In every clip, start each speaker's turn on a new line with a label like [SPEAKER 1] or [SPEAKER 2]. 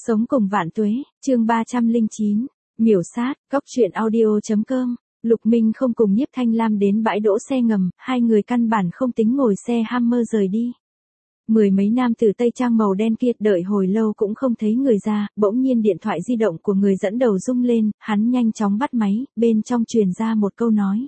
[SPEAKER 1] Sống cùng vạn tuế, chương 309, miểu sát, góc truyện audio.com. Lục Minh không cùng Nhiếp Thanh Lam đến bãi đỗ xe ngầm, hai người căn bản không tính ngồi xe Hummer rời đi. Mười mấy nam tử Tây Trang màu đen kia đợi hồi lâu cũng không thấy người ra, bỗng nhiên điện thoại di động của người dẫn đầu rung lên, hắn nhanh chóng bắt máy, bên trong truyền ra một câu nói.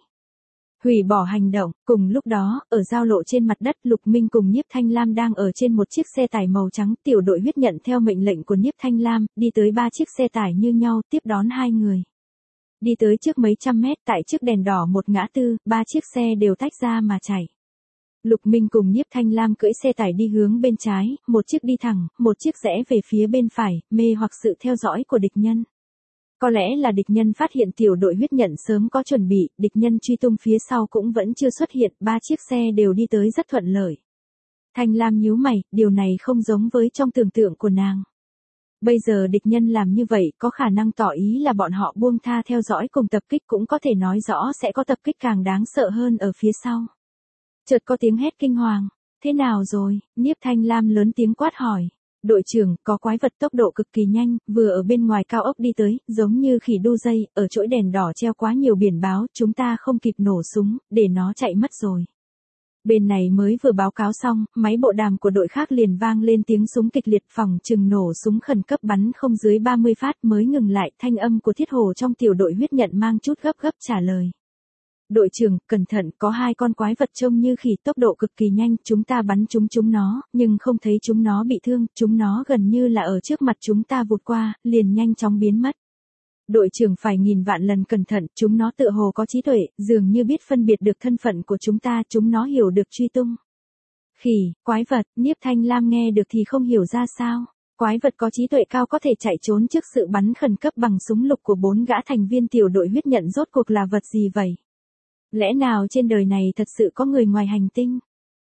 [SPEAKER 1] Hủy bỏ hành động. Cùng lúc đó, ở giao lộ trên mặt đất, Lục Minh cùng Nhiếp Thanh Lam đang ở trên một chiếc xe tải màu trắng. Tiểu đội huyết nhận theo mệnh lệnh của Nhiếp Thanh Lam, đi tới 3 chiếc xe tải như nhau, tiếp đón hai người. Đi tới trước mấy trăm mét, tại trước đèn đỏ một ngã tư, 3 chiếc xe đều tách ra mà chạy. Lục Minh cùng Nhiếp Thanh Lam cưỡi xe tải đi hướng bên trái, một chiếc đi thẳng, một chiếc rẽ về phía bên phải, mê hoặc sự theo dõi của địch nhân. Có lẽ là địch nhân phát hiện tiểu đội huyết nhận sớm có chuẩn bị, địch nhân truy tung phía sau cũng vẫn chưa xuất hiện, 3 chiếc xe đều đi tới rất thuận lợi. Thanh Lam nhíu mày, điều này không giống với trong tưởng tượng của nàng. Bây giờ địch nhân làm như vậy có khả năng tỏ ý là bọn họ buông tha theo dõi cùng tập kích, cũng có thể nói rõ sẽ có tập kích càng đáng sợ hơn ở phía sau. Chợt có tiếng hét kinh hoàng. Thế nào rồi? Nhiếp Thanh Lam lớn tiếng quát hỏi. Đội trưởng, có quái vật tốc độ cực kỳ nhanh, vừa ở bên ngoài cao ốc đi tới, giống như khỉ đu dây, ở chỗ đèn đỏ treo quá nhiều biển báo, chúng ta không kịp nổ súng, để nó chạy mất rồi. Bên này mới vừa báo cáo xong, máy bộ đàm của đội khác liền vang lên tiếng súng kịch liệt, phòng chừng nổ súng khẩn cấp bắn không dưới 30 phát mới ngừng lại, thanh âm của Thiết Hồ trong tiểu đội huyết nhận mang chút gấp gấp trả lời. Đội trưởng, cẩn thận, có 2 con quái vật trông như khỉ tốc độ cực kỳ nhanh, chúng ta bắn chúng nó, nhưng không thấy chúng nó bị thương, chúng nó gần như là ở trước mặt chúng ta vụt qua, liền nhanh chóng biến mất. Đội trưởng phải nghìn vạn lần cẩn thận, chúng nó tựa hồ có trí tuệ, dường như biết phân biệt được thân phận của chúng ta, chúng nó hiểu được truy tung. Khỉ, quái vật, Nhiếp Thanh Lam nghe được thì không hiểu ra sao. Quái vật có trí tuệ cao có thể chạy trốn trước sự bắn khẩn cấp bằng súng lục của 4 gã thành viên tiểu đội huyết nhận, rốt cuộc là vật gì vậy? Lẽ nào trên đời này thật sự có người ngoài hành tinh?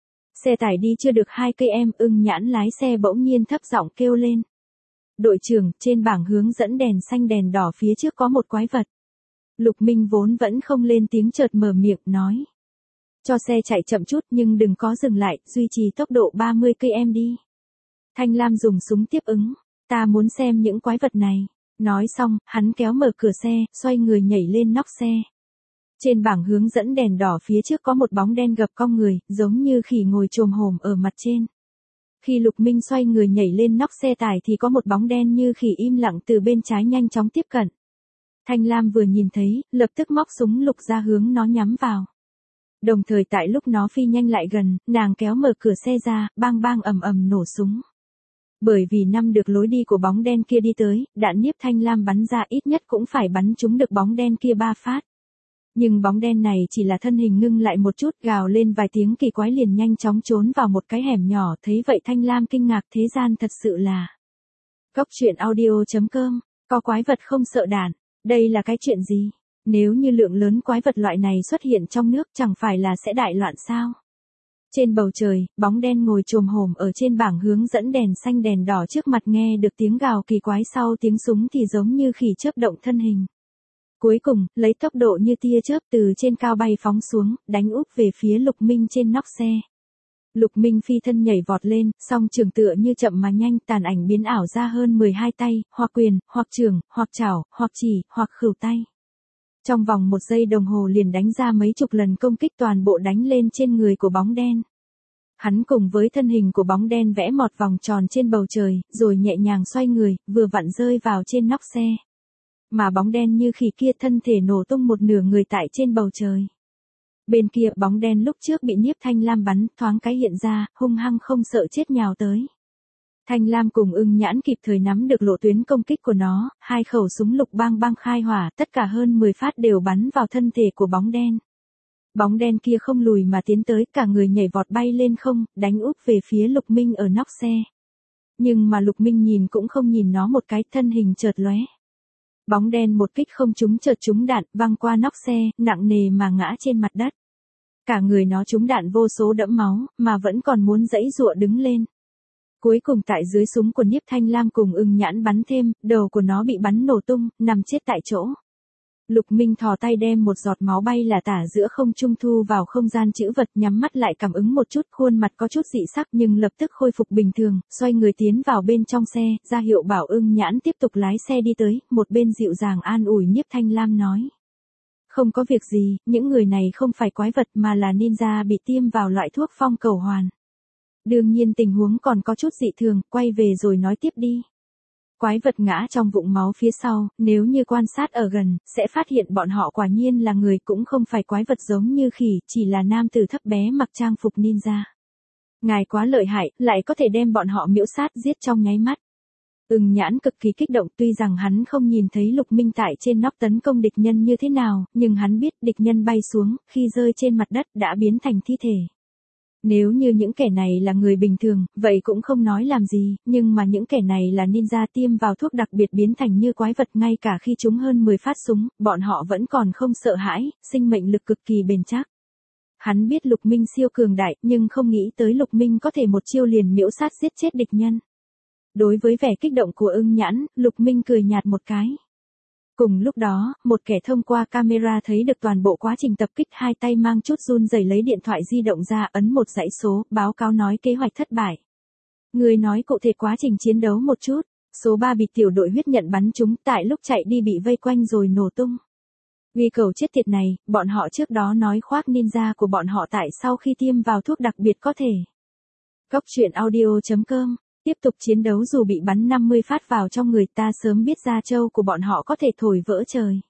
[SPEAKER 1] Xe tải đi chưa được 2 cây em, Ưng Nhãn lái xe bỗng nhiên thấp giọng kêu lên. Đội trưởng, trên bảng hướng dẫn đèn xanh đèn đỏ phía trước có một quái vật. Lục Minh vốn vẫn không lên tiếng chợt mở miệng nói. Cho xe chạy chậm chút nhưng đừng có dừng lại, duy trì tốc độ 30 cây em đi. Thanh Lam dùng súng tiếp ứng. Ta muốn xem những quái vật này. Nói xong, hắn kéo mở cửa xe, xoay người nhảy lên nóc xe. Trên bảng hướng dẫn đèn đỏ phía trước có một bóng đen gập cong người, giống như khỉ ngồi chồm hổm ở mặt trên. Khi Lục Minh xoay người nhảy lên nóc xe tải thì có một bóng đen như khỉ im lặng từ bên trái nhanh chóng tiếp cận. Thanh Lam vừa nhìn thấy, lập tức móc súng lục ra hướng nó nhắm vào. Đồng thời tại lúc nó phi nhanh lại gần, nàng kéo mở cửa xe ra, bang bang ầm ầm nổ súng. Bởi vì nắm được lối đi của bóng đen kia đi tới, đạn Nhiếp Thanh Lam bắn ra ít nhất cũng phải bắn trúng được bóng đen kia 3 phát. Nhưng bóng đen này chỉ là thân hình ngưng lại một chút, gào lên vài tiếng kỳ quái liền nhanh chóng trốn vào một cái hẻm nhỏ, thấy vậy Thanh Lam kinh ngạc, thế gian thật sự là. Góc truyện audio.com, có quái vật không sợ đạn, đây là cái chuyện gì? Nếu như lượng lớn quái vật loại này xuất hiện trong nước chẳng phải là sẽ đại loạn sao? Trên bầu trời, bóng đen ngồi chồm hổm ở trên bảng hướng dẫn đèn xanh đèn đỏ trước mặt, nghe được tiếng gào kỳ quái sau tiếng súng thì giống như khỉ chớp động thân hình. Cuối cùng, lấy tốc độ như tia chớp từ trên cao bay phóng xuống, đánh úp về phía Lục Minh trên nóc xe. Lục Minh phi thân nhảy vọt lên, song trường tựa như chậm mà nhanh, tàn ảnh biến ảo ra hơn 12 tay, hoặc quyền, hoặc trường, hoặc chảo, hoặc chỉ, hoặc khửu tay. Trong vòng 1 giây đồng hồ liền đánh ra mấy chục lần công kích, toàn bộ đánh lên trên người của bóng đen. Hắn cùng với thân hình của bóng đen vẽ một vòng tròn trên bầu trời, rồi nhẹ nhàng xoay người, vừa vặn rơi vào trên nóc xe. Mà bóng đen như khỉ kia thân thể nổ tung một nửa người tại trên bầu trời. Bên kia bóng đen lúc trước bị Nhiếp Thanh Lam bắn, thoáng cái hiện ra, hung hăng không sợ chết nhào tới. Thanh Lam cùng Ưng Nhãn kịp thời nắm được lộ tuyến công kích của nó, 2 khẩu súng lục bang bang khai hỏa, tất cả hơn 10 phát đều bắn vào thân thể của bóng đen. Bóng đen kia không lùi mà tiến tới, cả người nhảy vọt bay lên không, đánh úp về phía Lục Minh ở nóc xe. Nhưng mà Lục Minh nhìn cũng không nhìn nó một cái, thân hình chợt lóe. Bóng đen một kích không trúng chợt trúng đạn, văng qua nóc xe, nặng nề mà ngã trên mặt đất. Cả người nó trúng đạn vô số đẫm máu, mà vẫn còn muốn giãy giụa đứng lên. Cuối cùng tại dưới súng của Nhiếp Thanh Lam cùng Ưng Nhãn bắn thêm, đầu của nó bị bắn nổ tung, nằm chết tại chỗ. Lục Minh thò tay đem một giọt máu bay là tả giữa không trung thu vào không gian trữ vật, nhắm mắt lại cảm ứng một chút, khuôn mặt có chút dị sắc nhưng lập tức khôi phục bình thường, xoay người tiến vào bên trong xe, ra hiệu bảo Ưng Nhãn tiếp tục lái xe đi tới, một bên dịu dàng an ủi Nhiếp Thanh Lam nói. Không có việc gì, những người này không phải quái vật mà là ninja bị tiêm vào loại thuốc phong cầu hoàn. Đương nhiên tình huống còn có chút dị thường, quay về rồi nói tiếp đi. Quái vật ngã trong vũng máu phía sau, nếu như quan sát ở gần, sẽ phát hiện bọn họ quả nhiên là người, cũng không phải quái vật giống như khỉ, chỉ là nam tử thấp bé mặc trang phục ninja. Ngài quá lợi hại, lại có thể đem bọn họ miễu sát giết trong nháy mắt. Ưng Nhãn cực kỳ kích động, tuy rằng hắn không nhìn thấy Lục Minh tại trên nóc tấn công địch nhân như thế nào, nhưng hắn biết địch nhân bay xuống, khi rơi trên mặt đất đã biến thành thi thể. Nếu như những kẻ này là người bình thường, vậy cũng không nói làm gì, nhưng mà những kẻ này là ninja tiêm vào thuốc đặc biệt biến thành như quái vật, ngay cả khi chúng hơn 10 phát súng, bọn họ vẫn còn không sợ hãi, sinh mệnh lực cực kỳ bền chắc. Hắn biết Lục Minh siêu cường đại, nhưng không nghĩ tới Lục Minh có thể một chiêu liền miễu sát giết chết địch nhân. Đối với vẻ kích động của Ưng Nhãn, Lục Minh cười nhạt một cái. Cùng lúc đó, một kẻ thông qua camera thấy được toàn bộ quá trình tập kích, hai tay mang chút run rẩy lấy điện thoại di động ra, ấn một dãy số, báo cáo nói kế hoạch thất bại. Người nói cụ thể quá trình chiến đấu một chút. Số 3 bị tiểu đội huyết nhận bắn trúng, tại lúc chạy đi bị vây quanh rồi nổ tung. Vì cầu chết tiệt này, bọn họ trước đó nói khoác ninja của bọn họ tại sau khi tiêm vào thuốc đặc biệt có thể. Cốc truyện audio.com. Tiếp tục chiến đấu dù bị bắn 50 phát vào trong người, ta sớm biết da trâu của bọn họ có thể thổi vỡ trời.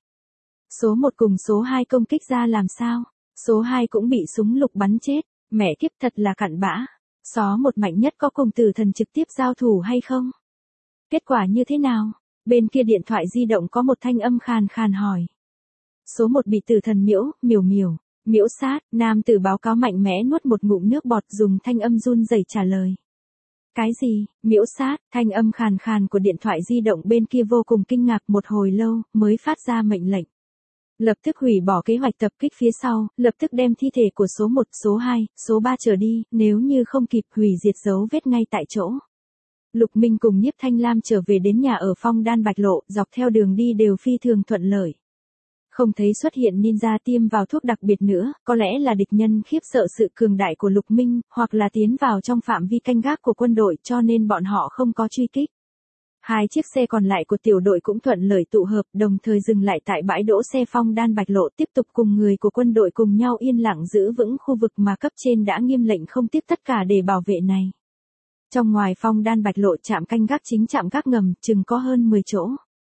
[SPEAKER 1] Số 1 cùng số 2 công kích ra làm sao? Số 2 cũng bị súng lục bắn chết, mẹ kiếp thật là cặn bã. Số 1 mạnh nhất có cùng tử thần trực tiếp giao thủ hay không? Kết quả như thế nào? Bên kia điện thoại di động có một thanh âm khàn khàn hỏi. Số 1 bị tử thần miễu sát, nam tử báo cáo mạnh mẽ nuốt một ngụm nước bọt, dùng thanh âm run rẩy trả lời. Cái gì, miễu sát? Thanh âm khàn khàn của điện thoại di động bên kia vô cùng kinh ngạc, một hồi lâu, mới phát ra mệnh lệnh. Lập tức hủy bỏ kế hoạch tập kích phía sau, lập tức đem thi thể của số 1, số 2, số 3 trở đi, nếu như không kịp hủy diệt dấu vết ngay tại chỗ. Lục Minh cùng Nhiếp Thanh Lam trở về đến nhà ở Phong Đan Bạch Lộ, dọc theo đường đi đều phi thường thuận lợi. Không thấy xuất hiện ninja tiêm vào thuốc đặc biệt nữa, có lẽ là địch nhân khiếp sợ sự cường đại của Lục Minh, hoặc là tiến vào trong phạm vi canh gác của quân đội, cho nên bọn họ không có truy kích. Hai chiếc xe còn lại của tiểu đội cũng thuận lợi tụ hợp, đồng thời dừng lại tại bãi đỗ xe Phong Đan Bạch Lộ, tiếp tục cùng người của quân đội cùng nhau yên lặng giữ vững khu vực mà cấp trên đã nghiêm lệnh không tiếp tất cả để bảo vệ này. Trong ngoài Phong Đan Bạch Lộ, trạm canh gác chính trạm gác ngầm, chừng có hơn 10 chỗ.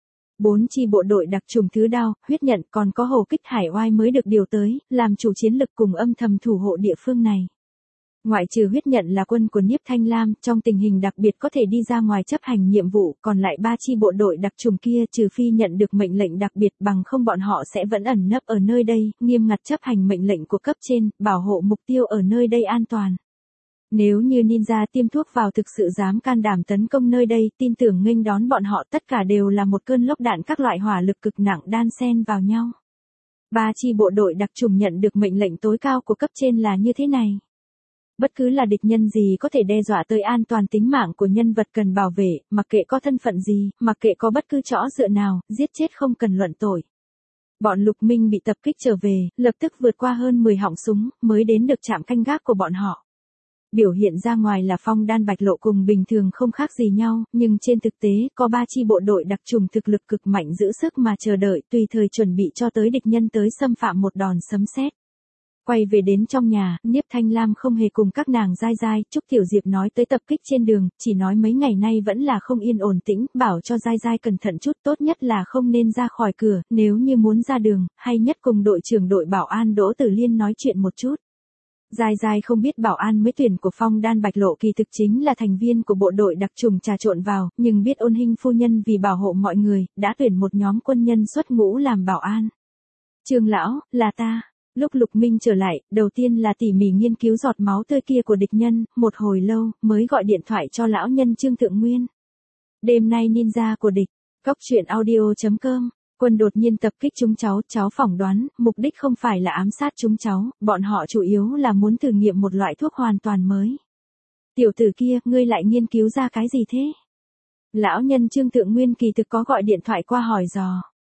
[SPEAKER 1] 4 chi bộ đội đặc trùng thứ đao, huyết nhận, còn có hồ kích hải oai mới được điều tới, làm chủ chiến lực cùng âm thầm thủ hộ địa phương này. Ngoại trừ huyết nhận là quân của Nhiếp Thanh Lam, trong tình hình đặc biệt có thể đi ra ngoài chấp hành nhiệm vụ, còn lại 3 chi bộ đội đặc trùng kia trừ phi nhận được mệnh lệnh đặc biệt, bằng không bọn họ sẽ vẫn ẩn nấp ở nơi đây, nghiêm ngặt chấp hành mệnh lệnh của cấp trên, bảo hộ mục tiêu ở nơi đây an toàn. Nếu như ninja tiêm thuốc vào thực sự dám can đảm tấn công nơi đây, tin tưởng nghênh đón bọn họ tất cả đều là một cơn lốc đạn các loại hỏa lực cực nặng đan xen vào nhau. 3 chi bộ đội đặc trùng nhận được mệnh lệnh tối cao của cấp trên là như thế này. Bất cứ là địch nhân gì có thể đe dọa tới an toàn tính mạng của nhân vật cần bảo vệ, mặc kệ có thân phận gì, mặc kệ có bất cứ chỗ dựa nào, giết chết không cần luận tội. Bọn Lục Minh bị tập kích trở về, lập tức vượt qua hơn 10 họng súng, mới đến được trạm canh gác của bọn họ. Biểu hiện ra ngoài là Phong Đan Bạch Lộ cùng bình thường không khác gì nhau, nhưng trên thực tế, có 3 chi bộ đội đặc trùng thực lực cực mạnh giữ sức mà chờ đợi, tùy thời chuẩn bị cho tới địch nhân tới xâm phạm một đòn sấm sét. Quay về đến trong nhà, Nhiếp Thanh Lam không hề cùng các nàng dai dai, Trúc Tiểu Diệp nói tới tập kích trên đường, chỉ nói mấy ngày nay vẫn là không yên ổn tĩnh, bảo cho dai dai cẩn thận chút, tốt nhất là không nên ra khỏi cửa, nếu như muốn ra đường, hay nhất cùng đội trưởng đội bảo an Đỗ Tử Liên nói chuyện một chút. Dai dai không biết bảo an mới tuyển của Phong Đan Bạch Lộ kỳ thực chính là thành viên của bộ đội đặc trùng trà trộn vào, nhưng biết Ôn Hinh phu nhân vì bảo hộ mọi người, đã tuyển một nhóm quân nhân xuất ngũ làm bảo an. Trương lão, là ta. Lúc Lục Minh trở lại, đầu tiên là tỉ mỉ nghiên cứu giọt máu tươi kia của địch nhân, một hồi lâu, mới gọi điện thoại cho lão nhân Trương Thượng Nguyên. Đêm nay ninja của địch, cốc truyện audio.com, quân đột nhiên tập kích chúng cháu phỏng đoán, mục đích không phải là ám sát chúng cháu, bọn họ chủ yếu là muốn thử nghiệm một loại thuốc hoàn toàn mới. Tiểu tử kia, ngươi lại nghiên cứu ra cái gì thế? Lão nhân Trương Thượng Nguyên kỳ thực có gọi điện thoại qua hỏi dò.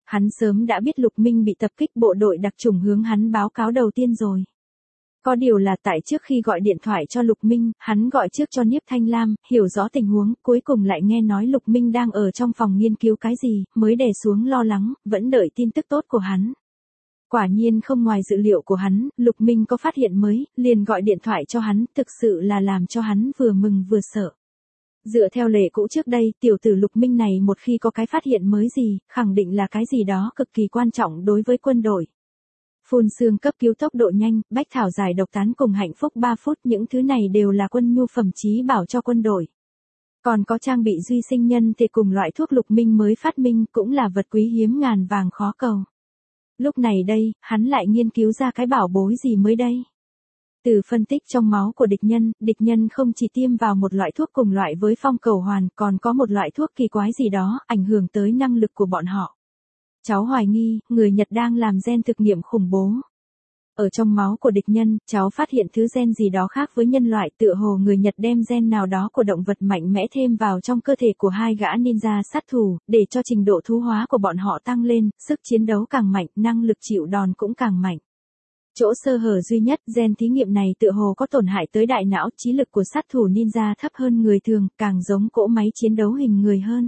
[SPEAKER 1] Hắn sớm đã biết Lục Minh bị tập kích, bộ đội đặc chủng hướng hắn báo cáo đầu tiên rồi. Có điều là tại trước khi gọi điện thoại cho Lục Minh, hắn gọi trước cho Niếp Thanh Lam, hiểu rõ tình huống, cuối cùng lại nghe nói Lục Minh đang ở trong phòng nghiên cứu cái gì, mới đè xuống lo lắng, vẫn đợi tin tức tốt của hắn. Quả nhiên không ngoài dự liệu của hắn, Lục Minh có phát hiện mới, liền gọi điện thoại cho hắn, thực sự là làm cho hắn vừa mừng vừa sợ. Dựa theo lệ cũ trước đây, tiểu tử Lục Minh này một khi có cái phát hiện mới gì, khẳng định là cái gì đó cực kỳ quan trọng đối với quân đội. Phun xương cấp cứu tốc độ nhanh, bách thảo giải độc tán cùng hạnh phúc 3 phút, những thứ này đều là quân nhu phẩm chí bảo cho quân đội. Còn có trang bị duy sinh nhân thì cùng loại thuốc Lục Minh mới phát minh, cũng là vật quý hiếm ngàn vàng khó cầu. Lúc này đây, hắn lại nghiên cứu ra cái bảo bối gì mới đây? Từ phân tích trong máu của địch nhân không chỉ tiêm vào một loại thuốc cùng loại với phong cầu hoàn, còn có một loại thuốc kỳ quái gì đó, ảnh hưởng tới năng lực của bọn họ. Cháu hoài nghi, người Nhật đang làm gen thực nghiệm khủng bố. Ở trong máu của địch nhân, cháu phát hiện thứ gen gì đó khác với nhân loại, tựa hồ người Nhật đem gen nào đó của động vật mạnh mẽ thêm vào trong cơ thể của hai gã ninja sát thủ, để cho trình độ thú hóa của bọn họ tăng lên, sức chiến đấu càng mạnh, năng lực chịu đòn cũng càng mạnh. Chỗ sơ hở duy nhất, gen thí nghiệm này tựa hồ có tổn hại tới đại não, trí lực của sát thủ ninja thấp hơn người thường, càng giống cỗ máy chiến đấu hình người hơn.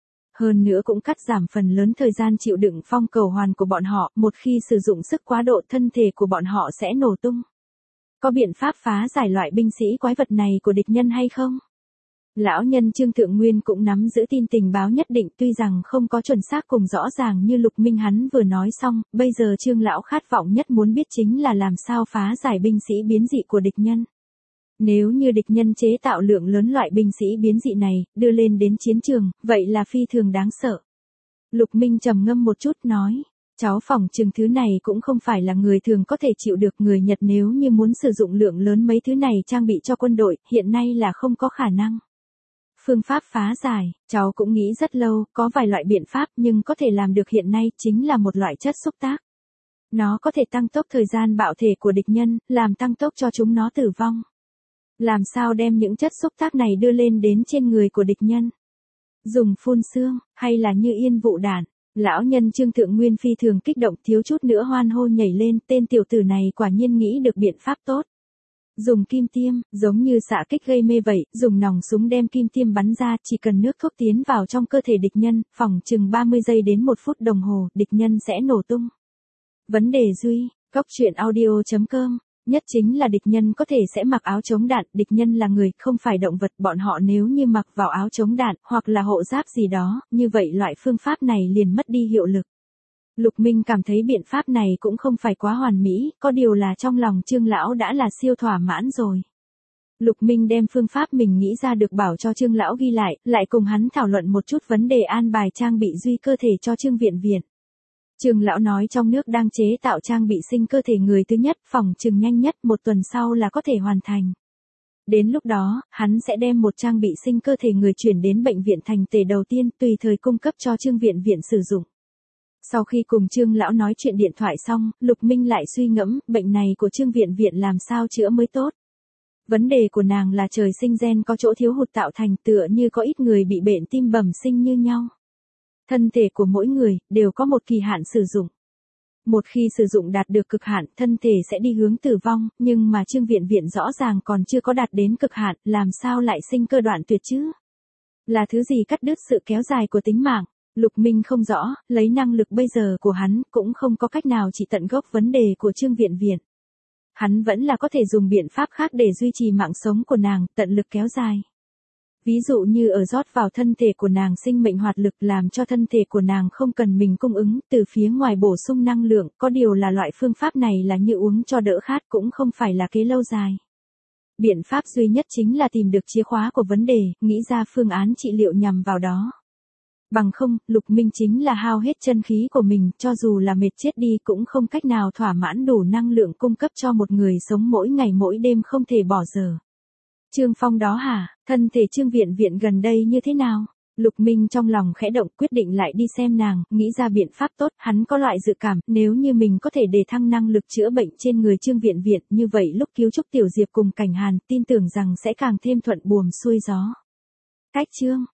[SPEAKER 1] Hơn nữa cũng cắt giảm phần lớn thời gian chịu đựng phong cầu hoàn của bọn họ, một khi sử dụng sức quá độ thân thể của bọn họ sẽ nổ tung. Có biện pháp phá giải loại binh sĩ quái vật này của địch nhân hay không? Lão nhân Trương Thượng Nguyên cũng nắm giữ tin tình báo nhất định, tuy rằng không có chuẩn xác cùng rõ ràng như Lục Minh hắn vừa nói xong, bây giờ Trương lão khát vọng nhất muốn biết chính là làm sao phá giải binh sĩ biến dị của địch nhân. Nếu như địch nhân chế tạo lượng lớn loại binh sĩ biến dị này, đưa lên đến chiến trường, vậy là phi thường đáng sợ. Lục Minh trầm ngâm một chút nói, cháu phỏng chừng thứ này cũng không phải là người thường có thể chịu được, người Nhật nếu như muốn sử dụng lượng lớn mấy thứ này trang bị cho quân đội, hiện nay là không có khả năng. Phương pháp phá giải, cháu cũng nghĩ rất lâu, có vài loại biện pháp nhưng có thể làm được hiện nay chính là một loại chất xúc tác. Nó có thể tăng tốc thời gian bạo thể của địch nhân, làm tăng tốc cho chúng nó tử vong. Làm sao đem những chất xúc tác này đưa lên đến trên người của địch nhân? Dùng phun xương, hay là như yên vụ đạn? Lão nhân Trương Thượng Nguyên phi thường kích động, thiếu chút nữa hoan hô nhảy lên, tên tiểu tử này quả nhiên nghĩ được biện pháp tốt. Dùng kim tiêm, giống như xạ kích gây mê vậy, dùng nòng súng đem kim tiêm bắn ra, chỉ cần nước thuốc tiến vào trong cơ thể địch nhân, phỏng chừng 30 giây đến 1 phút đồng hồ, địch nhân sẽ nổ tung. Vấn đề duy, goctruyện.audio.com. Nhất chính là địch nhân có thể sẽ mặc áo chống đạn, địch nhân là người, không phải động vật, bọn họ nếu như mặc vào áo chống đạn, hoặc là hộ giáp gì đó, như vậy loại phương pháp này liền mất đi hiệu lực. Lục Minh cảm thấy biện pháp này cũng không phải quá hoàn mỹ, có điều là trong lòng Trương lão đã là siêu thỏa mãn rồi. Lục Minh đem phương pháp mình nghĩ ra được bảo cho Trương lão ghi lại cùng hắn thảo luận một chút vấn đề an bài trang bị duy cơ thể cho Trương Viện Viện. Trương lão nói trong nước đang chế tạo trang bị sinh cơ thể người thứ nhất, phỏng chừng nhanh nhất 1 tuần sau là có thể hoàn thành. Đến lúc đó, hắn sẽ đem một trang bị sinh cơ thể người chuyển đến bệnh viện thành tề đầu tiên, tùy thời cung cấp cho Trương Viện Viện sử dụng. Sau khi cùng Trương lão nói chuyện điện thoại xong, Lục Minh lại suy ngẫm, bệnh này của Trương Viện Viện làm sao chữa mới tốt. Vấn đề của nàng là trời sinh gen có chỗ thiếu hụt tạo thành, tựa như có ít người bị bệnh tim bẩm sinh như nhau. Thân thể của mỗi người, đều có một kỳ hạn sử dụng. Một khi sử dụng đạt được cực hạn, thân thể sẽ đi hướng tử vong, nhưng mà Trương Viện Viện rõ ràng còn chưa có đạt đến cực hạn, làm sao lại sinh cơ đoạn tuyệt chứ? Là thứ gì cắt đứt sự kéo dài của tính mạng? Lục Minh không rõ, lấy năng lực bây giờ của hắn, cũng không có cách nào chỉ tận gốc vấn đề của Trương Viện Viện. Hắn vẫn là có thể dùng biện pháp khác để duy trì mạng sống của nàng, tận lực kéo dài. Ví dụ như ở rót vào thân thể của nàng sinh mệnh hoạt lực, làm cho thân thể của nàng không cần mình cung ứng, từ phía ngoài bổ sung năng lượng, có điều là loại phương pháp này là như uống cho đỡ khát, cũng không phải là kế lâu dài. Biện pháp duy nhất chính là tìm được chìa khóa của vấn đề, nghĩ ra phương án trị liệu nhằm vào đó. Bằng không, Lục Minh chính là hao hết chân khí của mình, cho dù là mệt chết đi cũng không cách nào thỏa mãn đủ năng lượng cung cấp cho một người sống mỗi ngày mỗi đêm không thể bỏ giờ. Trương Phong đó hả, thân thể Trương Viện Viện gần đây như thế nào? Lục Minh trong lòng khẽ động, quyết định lại đi xem nàng, nghĩ ra biện pháp tốt, hắn có loại dự cảm, nếu như mình có thể đề thăng năng lực chữa bệnh trên người Trương Viện Viện, như vậy lúc cứu Trúc Tiểu Diệp cùng Cảnh Hàn, tin tưởng rằng sẽ càng thêm thuận buồm xuôi gió. Cách chương